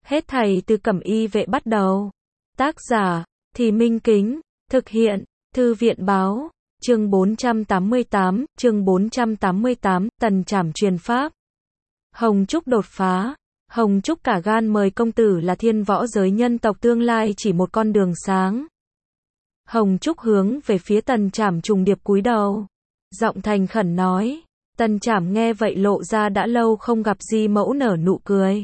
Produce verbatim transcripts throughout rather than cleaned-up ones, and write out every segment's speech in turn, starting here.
Hết thảy từ Cẩm Y Vệ bắt đầu. Tác giả, Thì Minh Kính, thực hiện, Thư viện báo, chương bốn trăm tám mươi tám, chương bốn trăm tám mươi tám, Tần Trảm truyền pháp. Hồng Trúc đột phá. Hồng Trúc cả gan mời công tử là thiên võ giới nhân tộc tương lai chỉ một con đường sáng. Hồng Trúc hướng về phía Tần Trảm trùng điệp cúi đầu. Giọng thành khẩn nói. Tần Trảm nghe vậy lộ ra đã lâu không gặp di mẫu nở nụ cười.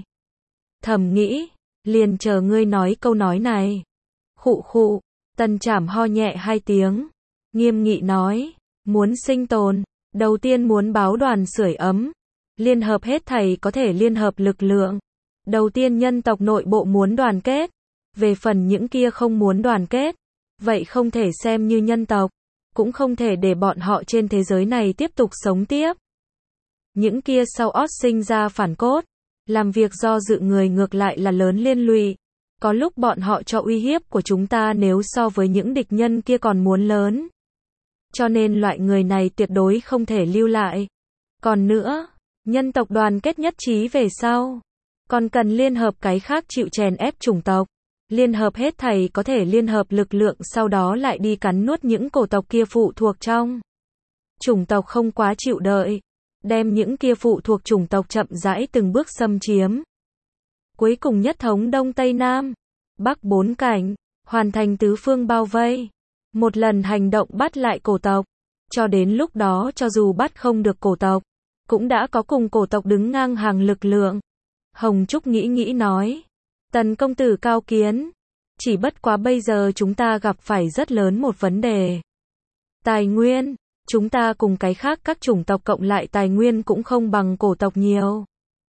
Thầm nghĩ, liền chờ ngươi nói câu nói này. Khụ khụ, Tần Trảm ho nhẹ hai tiếng. Nghiêm nghị nói, muốn sinh tồn, đầu tiên muốn báo đoàn sưởi ấm. Liên hợp hết thảy có thể liên hợp lực lượng. Đầu tiên nhân tộc nội bộ muốn đoàn kết. Về phần những kia không muốn đoàn kết, vậy không thể xem như nhân tộc. Cũng không thể để bọn họ trên thế giới này tiếp tục sống tiếp. Những kia sau ót sinh ra phản cốt, làm việc do dự người ngược lại là lớn liên lụy. Có lúc bọn họ cho uy hiếp của chúng ta nếu so với những địch nhân kia còn muốn lớn. Cho nên loại người này tuyệt đối không thể lưu lại. Còn nữa, nhân tộc đoàn kết nhất trí về sau, còn cần liên hợp cái khác chịu chèn ép chủng tộc. Liên hợp hết thảy có thể liên hợp lực lượng sau đó lại đi cắn nuốt những cổ tộc kia phụ thuộc trong chủng tộc không quá chịu đợi. Đem những kia phụ thuộc chủng tộc chậm rãi từng bước xâm chiếm. Cuối cùng nhất thống Đông Tây Nam, Bắc bốn cảnh, hoàn thành tứ phương bao vây. Một lần hành động bắt lại cổ tộc. Cho đến lúc đó cho dù bắt không được cổ tộc, cũng đã có cùng cổ tộc đứng ngang hàng lực lượng. Hồng Trúc nghĩ nghĩ nói. Tần công tử cao kiến. Chỉ bất quá bây giờ chúng ta gặp phải rất lớn một vấn đề. Tài nguyên. Chúng ta cùng cái khác các chủng tộc cộng lại tài nguyên cũng không bằng cổ tộc nhiều.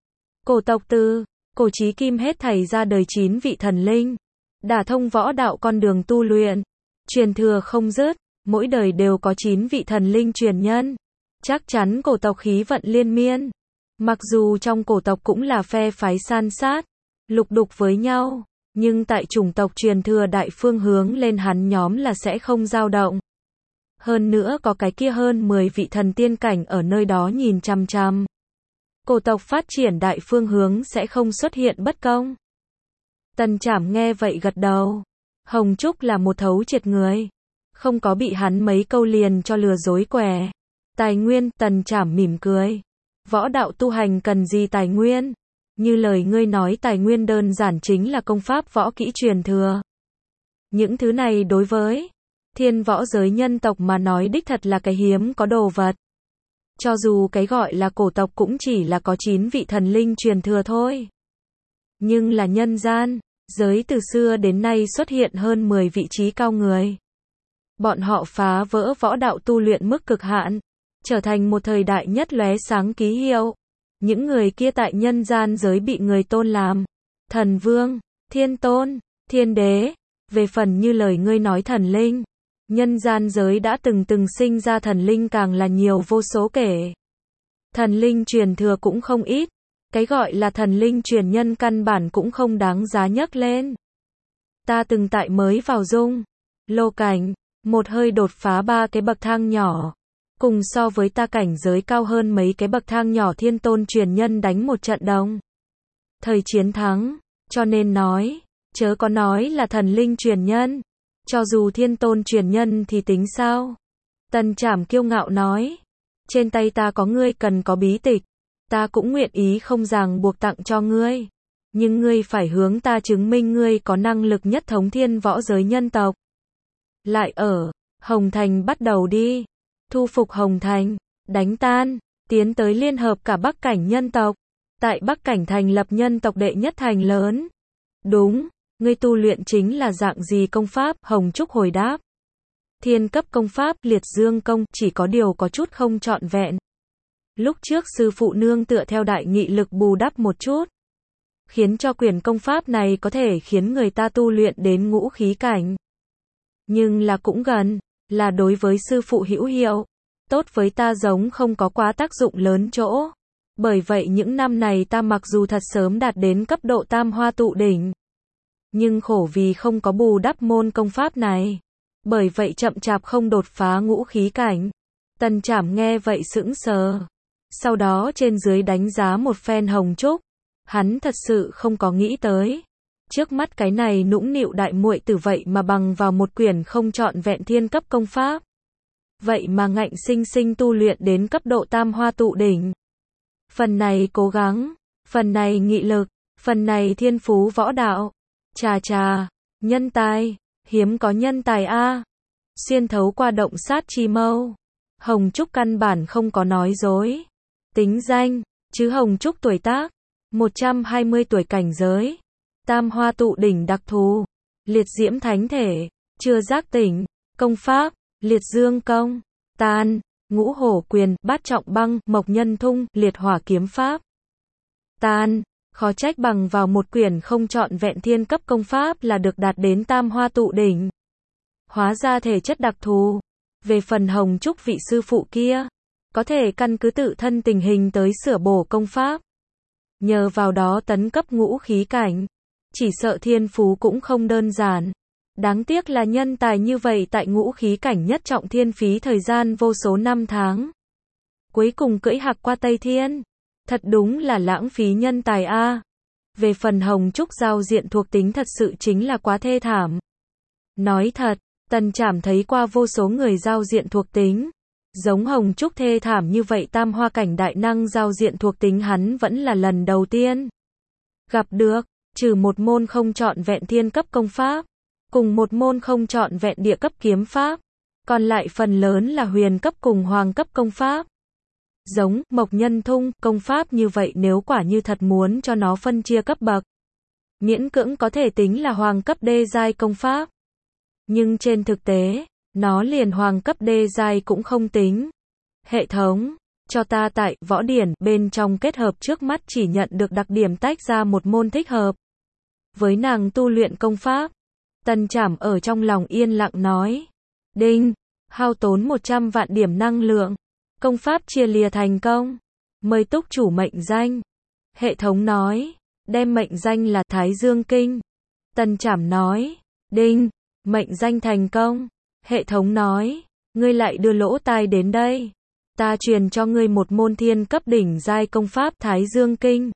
Cổ tộc từ cổ chí kim hết thảy ra đời chín vị thần linh, đả thông võ đạo con đường tu luyện, truyền thừa không dứt, mỗi đời đều có chín vị thần linh truyền nhân. Chắc chắn cổ tộc khí vận liên miên. Mặc dù trong cổ tộc cũng là phe phái san sát, lục đục với nhau, nhưng tại chủng tộc truyền thừa đại phương hướng lên hắn nhóm là sẽ không dao động. Hơn nữa có cái kia hơn mười vị thần tiên cảnh ở nơi đó nhìn chằm chằm. Cổ tộc phát triển đại phương hướng sẽ không xuất hiện bất công. Tần Trảm nghe vậy gật đầu. Hồng Trúc là một thấu triệt người. Không có bị hắn mấy câu liền cho lừa dối quẻ. Tài nguyên, Tần Trảm mỉm cười. Võ đạo tu hành cần gì tài nguyên? Như lời ngươi nói tài nguyên đơn giản chính là công pháp võ kỹ truyền thừa. Những thứ này đối với thiên võ giới nhân tộc mà nói đích thật là cái hiếm có đồ vật. Cho dù cái gọi là cổ tộc cũng chỉ là có chín vị thần linh truyền thừa thôi. Nhưng là nhân gian, giới từ xưa đến nay xuất hiện hơn mười vị trí cao người. Bọn họ phá vỡ võ đạo tu luyện mức cực hạn, trở thành một thời đại nhất lóe sáng ký hiệu. Những người kia tại nhân gian giới bị người tôn làm thần vương, thiên tôn, thiên đế. Về phần như lời ngươi nói thần linh, nhân gian giới đã từng từng sinh ra thần linh càng là nhiều vô số kể. Thần linh truyền thừa cũng không ít. Cái gọi là thần linh truyền nhân căn bản cũng không đáng giá nhắc lên. Ta từng tại mới vào dung lô cảnh, một hơi đột phá ba cái bậc thang nhỏ. Cùng so với ta cảnh giới cao hơn mấy cái bậc thang nhỏ thiên tôn truyền nhân đánh một trận đồng. Thời chiến thắng, cho nên nói, chớ có nói là thần linh truyền nhân. Cho dù thiên tôn truyền nhân thì tính sao? Tần Trảm kiêu ngạo nói. Trên tay ta có ngươi cần có bí tịch. Ta cũng nguyện ý không ràng buộc tặng cho ngươi. Nhưng ngươi phải hướng ta chứng minh ngươi có năng lực nhất thống thiên võ giới nhân tộc. Lại ở Hồng Thành bắt đầu đi. Thu phục Hồng Thành, đánh tan, tiến tới liên hợp cả Bắc cảnh nhân tộc. Tại Bắc cảnh thành lập nhân tộc đệ nhất thành lớn. Đúng, ngươi tu luyện chính là dạng gì công pháp? Hồng Trúc hồi đáp. Thiên cấp công pháp, liệt dương công, chỉ có điều có chút không trọn vẹn. Lúc trước sư phụ nương tựa theo đại nghị lực bù đắp một chút, khiến cho quyền công pháp này có thể khiến người ta tu luyện đến ngũ khí cảnh. Nhưng là cũng gần, là đối với sư phụ hữu hiệu, tốt với ta giống không có quá tác dụng lớn chỗ. Bởi vậy những năm này ta mặc dù thật sớm đạt đến cấp độ tam hoa tụ đỉnh, nhưng khổ vì không có bù đắp môn công pháp này. Bởi vậy chậm chạp không đột phá ngũ khí cảnh. Tần Trảm nghe vậy sững sờ. Sau đó trên dưới đánh giá một phen Hồng Trúc. Hắn thật sự không có nghĩ tới. Trước mắt cái này nũng nịu đại muội tử vậy mà bằng vào một quyển không trọn vẹn thiên cấp công pháp. Vậy mà ngạnh sinh sinh tu luyện đến cấp độ tam hoa tụ đỉnh. Phần này cố gắng, phần này nghị lực, phần này thiên phú võ đạo. Chà chà, nhân tài, hiếm có nhân tài a. Xuyên thấu qua động sát chi mâu. Hồng Trúc căn bản không có nói dối. Tính danh, chứ Hồng Trúc tuổi tác, một trăm hai mươi tuổi cảnh giới. Tam hoa tụ đỉnh đặc thù. Liệt diễm thánh thể, chưa giác tỉnh, công pháp, liệt dương công, tan, ngũ hổ quyền, bát trọng băng, mộc nhân thung, liệt hỏa kiếm pháp. Tan, khó trách bằng vào một quyển không trọn vẹn thiên cấp công pháp là được đạt đến tam hoa tụ đỉnh. Hóa ra thể chất đặc thù. Về phần Hồng Trúc vị sư phụ kia, có thể căn cứ tự thân tình hình tới sửa bổ công pháp. Nhờ vào đó tấn cấp ngũ khí cảnh. Chỉ sợ thiên phú cũng không đơn giản. Đáng tiếc là nhân tài như vậy tại ngũ khí cảnh nhất trọng thiên phí thời gian vô số năm tháng. Cuối cùng cưỡi hạc qua Tây Thiên. Thật đúng là lãng phí nhân tài a. Về phần Hồng Trúc giao diện thuộc tính thật sự chính là quá thê thảm. Nói thật, Tần Trảm thấy qua vô số người giao diện thuộc tính. Giống Hồng Trúc thê thảm như vậy tam hoa cảnh đại năng giao diện thuộc tính hắn vẫn là lần đầu tiên gặp được, trừ một môn không trọn vẹn thiên cấp công pháp, cùng một môn không trọn vẹn địa cấp kiếm pháp, còn lại phần lớn là huyền cấp cùng hoàng cấp công pháp. Giống Mộc Nhân Thung, công pháp như vậy nếu quả như thật muốn cho nó phân chia cấp bậc, miễn cưỡng có thể tính là hoàng cấp đê giai công pháp. Nhưng trên thực tế, nó liền hoàng cấp đê giai cũng không tính. Hệ thống, cho ta tại võ điển bên trong kết hợp trước mắt chỉ nhận được đặc điểm tách ra một môn thích hợp với nàng tu luyện công pháp. Tần Trảm ở trong lòng yên lặng nói. Đinh, hao tốn một trăm vạn điểm năng lượng. Công pháp chia lìa thành công. Mời túc chủ mệnh danh. Hệ thống nói, đem mệnh danh là Thái Dương Kinh. Tần Trảm nói, đinh, mệnh danh thành công. Hệ thống nói, ngươi lại đưa lỗ tai đến đây. Ta truyền cho ngươi một môn thiên cấp đỉnh giai công pháp Thái Dương Kinh.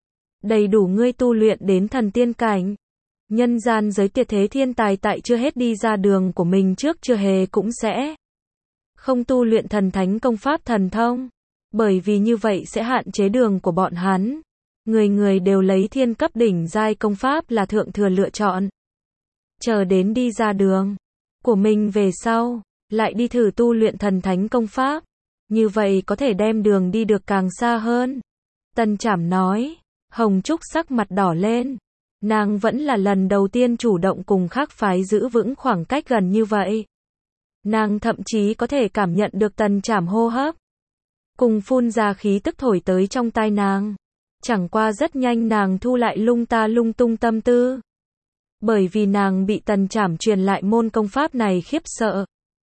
Đầy đủ ngươi tu luyện đến thần tiên cảnh. Nhân gian giới tuyệt thế thiên tài tại chưa hết đi ra đường của mình trước chưa hề cũng sẽ không tu luyện thần thánh công pháp thần thông. Bởi vì như vậy sẽ hạn chế đường của bọn hắn. Người người đều lấy thiên cấp đỉnh giai công pháp là thượng thừa lựa chọn. Chờ đến đi ra đường của mình về sau, lại đi thử tu luyện thần thánh công pháp. Như vậy có thể đem đường đi được càng xa hơn. Tần Trảm nói. Hồng Trúc sắc mặt đỏ lên. Nàng vẫn là lần đầu tiên chủ động cùng khác phái giữ vững khoảng cách gần như vậy. Nàng thậm chí có thể cảm nhận được Tần Trảm hô hấp cùng phun ra khí tức thổi tới trong tai nàng. Chẳng qua rất nhanh nàng thu lại lung ta lung tung tâm tư. Bởi vì nàng bị Tần Trảm truyền lại môn công pháp này khiếp sợ.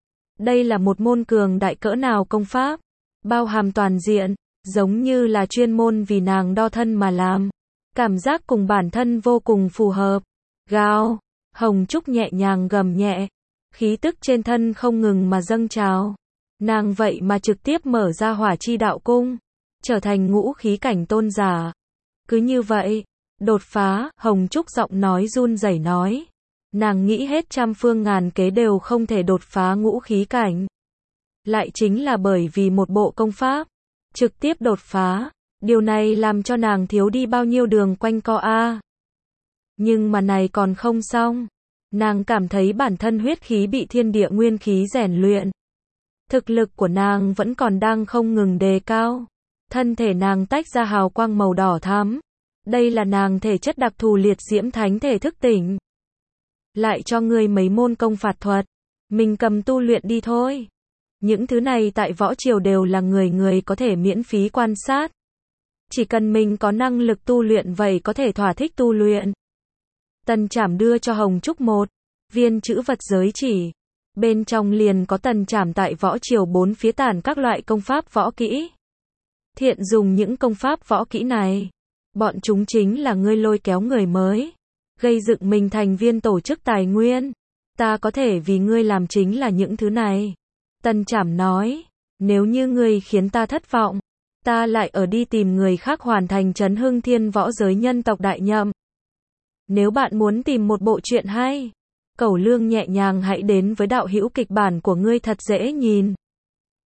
Đây là một môn cường đại cỡ nào công pháp, bao hàm toàn diện, giống như là chuyên môn vì nàng đo thân mà làm. Cảm giác cùng bản thân vô cùng phù hợp. Gào, Hồng Trúc nhẹ nhàng gầm nhẹ. Khí tức trên thân không ngừng mà dâng trào. Nàng vậy mà trực tiếp mở ra hỏa chi đạo cung. Trở thành ngũ khí cảnh tôn giả. Cứ như vậy, đột phá, Hồng Trúc giọng nói run rẩy nói. Nàng nghĩ hết trăm phương ngàn kế đều không thể đột phá ngũ khí cảnh. Lại chính là bởi vì một bộ công pháp. Trực tiếp đột phá. Điều này làm cho nàng thiếu đi bao nhiêu đường quanh co a. Nhưng mà này còn không xong. Nàng cảm thấy bản thân huyết khí bị thiên địa nguyên khí rèn luyện. Thực lực của nàng vẫn còn đang không ngừng đề cao. Thân thể nàng tách ra hào quang màu đỏ thắm. Đây là nàng thể chất đặc thù liệt diễm thánh thể thức tỉnh. Lại cho ngươi mấy môn công phạt thuật. Mình cầm tu luyện đi thôi. Những thứ này tại võ triều đều là người người có thể miễn phí quan sát. Chỉ cần mình có năng lực tu luyện vậy có thể thỏa thích tu luyện. Tần Trảm đưa cho Hồng Trúc một viên chữ vật giới chỉ. Bên trong liền có Tần Trảm tại võ triều bốn phía tản các loại công pháp võ kỹ. Thiện dùng những công pháp võ kỹ này. Bọn chúng chính là ngươi lôi kéo người mới. Gây dựng mình thành viên tổ chức tài nguyên. Ta có thể vì ngươi làm chính là những thứ này. Tần Trảm nói. Nếu như ngươi khiến ta thất vọng. ta lại ở đi tìm người khác hoàn thành chấn hưng thiên võ giới nhân tộc đại nhậm. Nếu bạn muốn tìm một bộ truyện hay, cẩu lương nhẹ nhàng hãy đến với đạo hữu kịch bản của ngươi thật dễ nhìn.